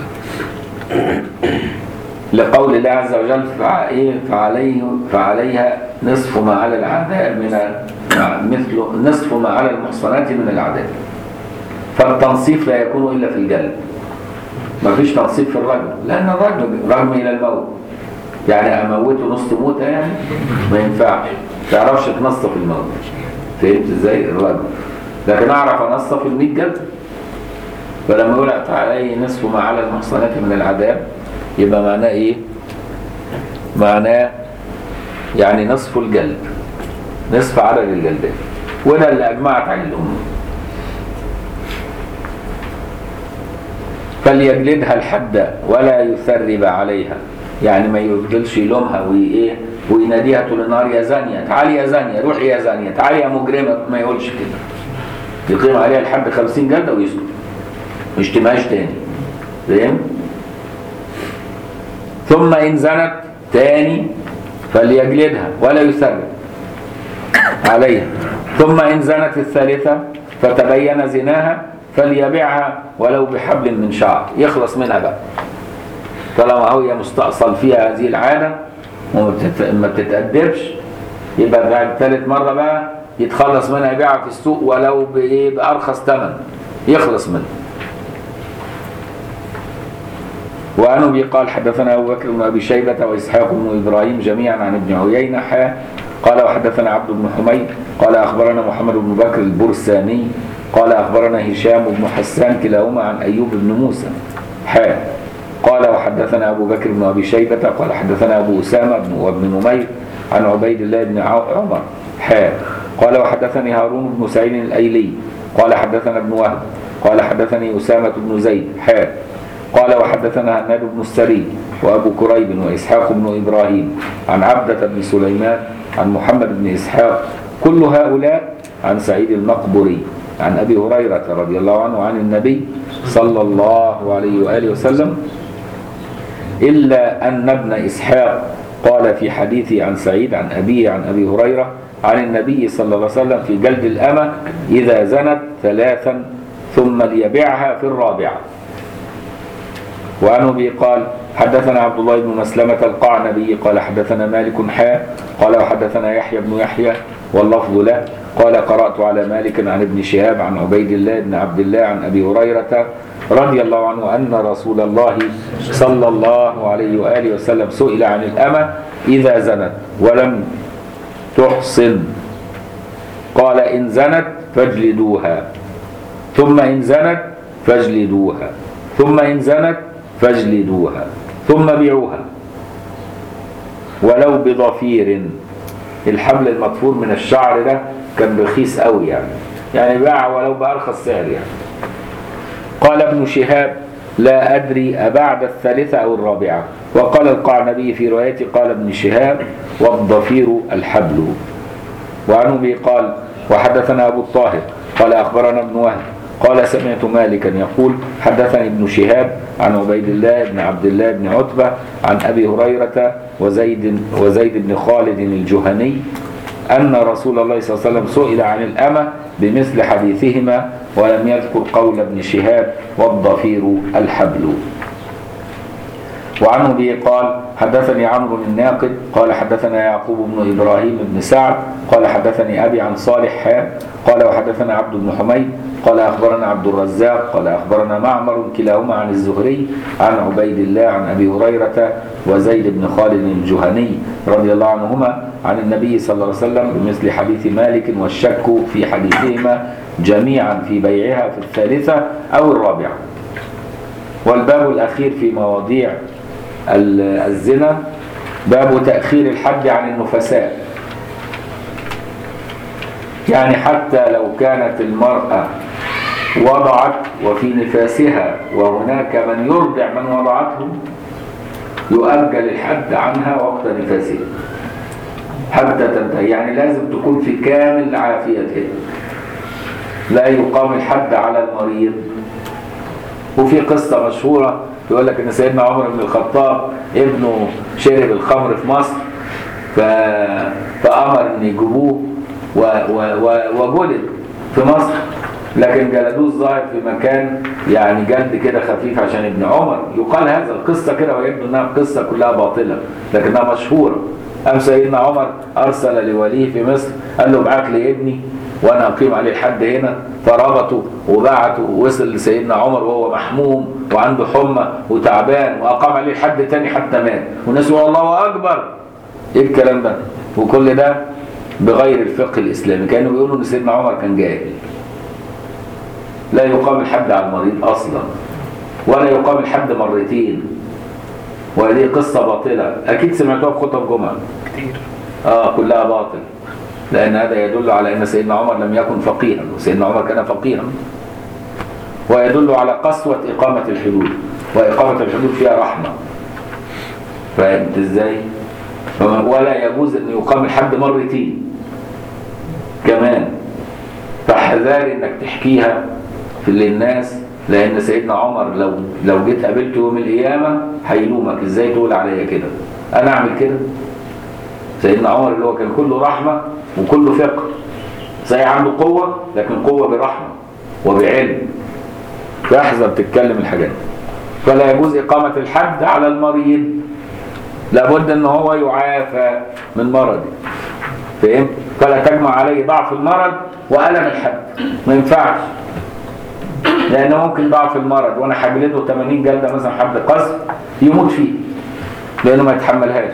لقول الله عز وجل فعليه فعليها نصف ما على العذاب من مثل نصف ما على المحصنات من العذاب. فالتنصيف لا يكون إلا في الجلد. ما فيش تنصيف في الرجم لأن الرجم رجم إلى الموت يعني أموته نص موتة يعني ما ينفعش تعرفش تنصف الموت. فهمت ازاي الرجم؟ لكن أعرف أنصف الميت جلد. فلما يقول عليه نصف ما على المحصنات من العذاب يبقى معناه إيه؟ معناه يعني نصف الجلد نصف عدد الجلدات. وده اللي أجمعت عليه الأمة. فليجلدها الحد ولا يثرب عليها يعني ما يفضلش يلومها وإيه ويناديها طول النهار يا زانية تعالي يا زانية روحي يا زانية تعالي يا مجرمة ما يقولش كده. يقيم عليها الحد خمسين جلدة ويسكت ما يشتمهاش تاني. فاهم؟ ثم إن زنت تاني فليجلدها ولا يثرب عليها. ثم إن زنت الثالثة فتبين زناها فليبيعها ولو بحبل من شعر يخلص منها بقى. طالما هي مستأصل فيها هذه العادة وما بتتأدبش يبقى بعد ثالث مرة بقى يتخلص منها يبيعها في السوق ولو بإيه بأرخص ثمن يخلص منها. وعنه به قال حدثنا أبو بكر بن أبي شيبة وإسحاق بن إبراهيم جميعا عن ابن عيينة حا قال وحدثنا عبد بن حميد قال أخبرنا محمد بن بكر البرساني قال أخبرنا هشام بن حسان كلاهما عن أيوب بن موسى حا قال وحدثنا أبو بكر بن أبي شيبة قال حدثنا أبو أسامة وابن نمير عن عبيد الله بن عمر حا قال وحدثني هارون بن سعيد الأيلي قال حدثنا ابن وهب قال حدثني أسامة بن زيد حا قال وحدثنا هناد بن السري وأبو كريب وإسحاق بن إبراهيم عن عبدة بن سليمان عن محمد بن إسحاق كل هؤلاء عن سعيد المقبري عن أبي هريرة رضي الله عنه عن النبي صلى الله عليه وآله وسلم إلا أن ابن إسحاق قال في حديثه عن سعيد عن أبيه عن أبي هريرة عن النبي صلى الله عليه وسلم في جلد الأمة إذا زنت ثلاثا ثم ليبيعها في الرابعة. وعنه به قال حدثنا عبد الله بن مسلمة القعنبي قال حدثنا مالك حا قال وحدثنا يحيى بن يحيى واللفظ له قال قرأت على مالك عن ابن شهاب عن عبيد الله بن عبد الله عن أبي هريرة رضي الله عنه أن رسول الله صلى الله عليه وآله وسلم سئل عن الأمة إذا زنت ولم تحصن قال إن زنت فاجلدوها ثم إن زنت فاجلدوها ثم إن زنت فاجلدوها ثم بيعوها ولو بضفير. الحبل المطفور من الشعر ده كان رخيص قوي يعني يعني باع ولو بأرخص سعر يعني. قال ابن شهاب لا أدري أبعد الثالثة أو الرابعة. وقال القعنبي في روايته قال ابن شهاب والضفير الحبل. وعنه به قال وحدثنا أبو الطاهر قال أخبرنا ابن وهب قال سمعت مالكا يقول حدثني ابن شهاب عن عبيد الله بن عبد الله بن عتبة عن أبي هريرة وزيد, وزيد بن خالد الجهني أن رسول الله صلى الله عليه وسلم سئل عن الأمة بمثل حديثهما ولم يذكر قول ابن شهاب والضفير الحبل. وعنه به قال حدثني عمرو الناقد قال حدثنا يعقوب بن إبراهيم بن سعد قال حدثني أبي عن صالح حام قال وحدثنا عبد بن حميد قال أخبرنا عبد الرزاق قال أخبرنا معمر كلاهما عن الزهري عن عبيد الله عن أبي هريرة وزيد بن خالد الجهني رضي الله عنهما عن النبي صلى الله عليه وسلم بمثل حديث مالك والشك في حديثهما جميعا في بيعها في الثالثة أو الرابعة. والباب الأخير في مواضيع الزنا باب تأخير الحد عن النفساء. يعني حتى لو كانت المرأة وضعت وفي نفاسها وهناك من يرضع من وضعته يؤجل الحد عنها وقت نفاسها حتى تنتهي. يعني لازم تكون في كامل عافيتها، لا يقام الحد على المريض. وفي قصة مشهورة يقول لك ان سيدنا عمر بن الخطاب ابنه شرب الخمر في مصر ف... فأمر ان يجيبوه و... و... و... وجلد في مصر، لكن جلدوه الظاهر في مكان يعني جلد كده خفيف عشان ابن عمر. يقال هذا القصة كده ويبدو انها قصة كلها باطلة لكنها مشهورة. أم سيدنا عمر أرسل لوليه في مصر قال له ابعت لي ابني وأنا أقيم عليه الحد هنا، فربطه وبعته ووصل لسيدنا عمر وهو محموم وعنده حمى وتعبان وأقام عليه الحد تاني حتى مات والناس يقولوا الله أكبر. إيه الكلام ده؟ وكل ده بغير الفقه الإسلامي. كانوا بيقولوا إن سيدنا عمر كان جاهل. لا يقام الحد على المريض أصلا ولا يقام الحد مرتين، وهذه قصة باطلة أكيد سمعتوها في خطب جمعة كتير. آه كلها باطل، لأن هذا يدل على أن سيدنا عمر لم يكن فقيها وسيدنا عمر كان فقيها، ويدل على قسوة إقامة الحدود، وإقامة الحدود فيها رحمة. فهمت إزاي؟ ولا يجوز أن يقام الحد مرتين كمان. فاحذر أنك تحكيها في للناس، لأن سيدنا عمر لو لو جيت قابلته يوم القيامة هيلومك إزاي تقول عليا كده، أنا أعمل كده. سيدنا عمر اللي هو كان كله رحمة وكله فقه، زي عنده قوة لكن قوة برحمة وبعلم، فاحذر تتكلم الحاجات. فلا يجوز إقامة الحد على المريض، لابد أن هو يعافى من مرضه. فهمت؟ فلا تجمع عليه ضعف المرض وألم الحد، ما ينفعش، لأنه ممكن ضعف المرض وأنا حجلده ثمانين جلدة مثلا حد قذف يموت فيه لأنه ما يتحملهاش.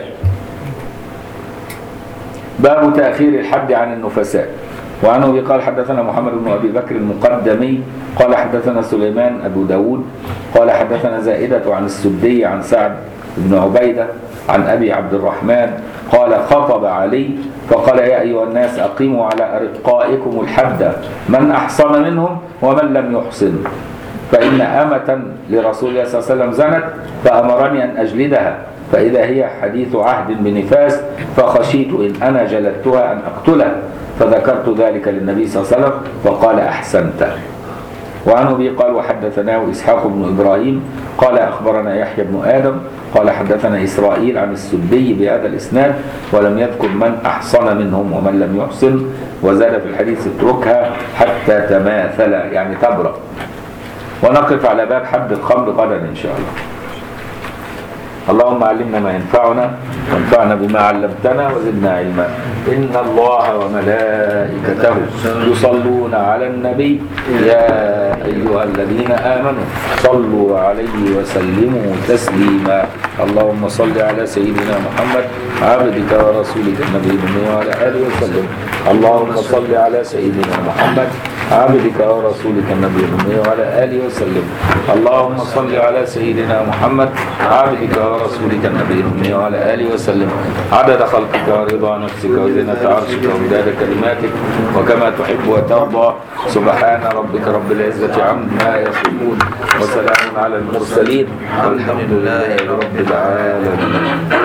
باب تأخير الحد عن النفساء. وعنه قال حدثنا محمد بن أبي بكر المقدمي قال حدثنا سليمان أبو داود قال حدثنا زائدة عن السدي عن سعد بن عبيدة عن أبي عبد الرحمن قال خطب علي فقال يا أيها الناس أقيموا على أرقائكم الحد من أحصن منهم ومن لم يحصن، فإن أمة لرسول الله صلى الله عليه وسلم زنت فأمرني أن أجلدها، فإذا هي حديث عهد بنفاس فخشيت إن أنا جلدتها أن أقتلها، فذكرت ذلك للنبي صلى الله عليه وسلم فقال أحسنت. وعنه به قال وحدثناه إسحاق بن إبراهيم قال أخبرنا يحيى بن آدم قال حدثنا إسرائيل عن السدي بهذا الإسناد ولم يذكر من أحصن منهم ومن لم يحصن، وزاد في الحديث اتركها حتى تماثل يعني تبرأ. ونقف على باب حد الخمر غدا إن شاء الله. اللهم علمنا ما ينفعنا وانفعنا بما علمتنا وزدنا علما. إن الله وملائكته يصلون على النبي يا أيها الذين آمنوا صلوا عليه وسلموا تسليما. اللهم صل على سيدنا محمد عبدك ورسولك النبي وعلى آله وسلم. اللهم صل على سيدنا محمد عبدك ورسولك النبي الأمي وعلى آله وسلم. اللهم صل على سيدنا محمد عبدك ورسولك النبي الأمي وعلى آله وسلم عدد خلقك ورضا نفسك وزنة عرشك ومداد كلماتك وكما تحب وترضى. سبحان ربك رب العزة عما يصفون وسلام على المرسلين والحمد لله رب العالمين.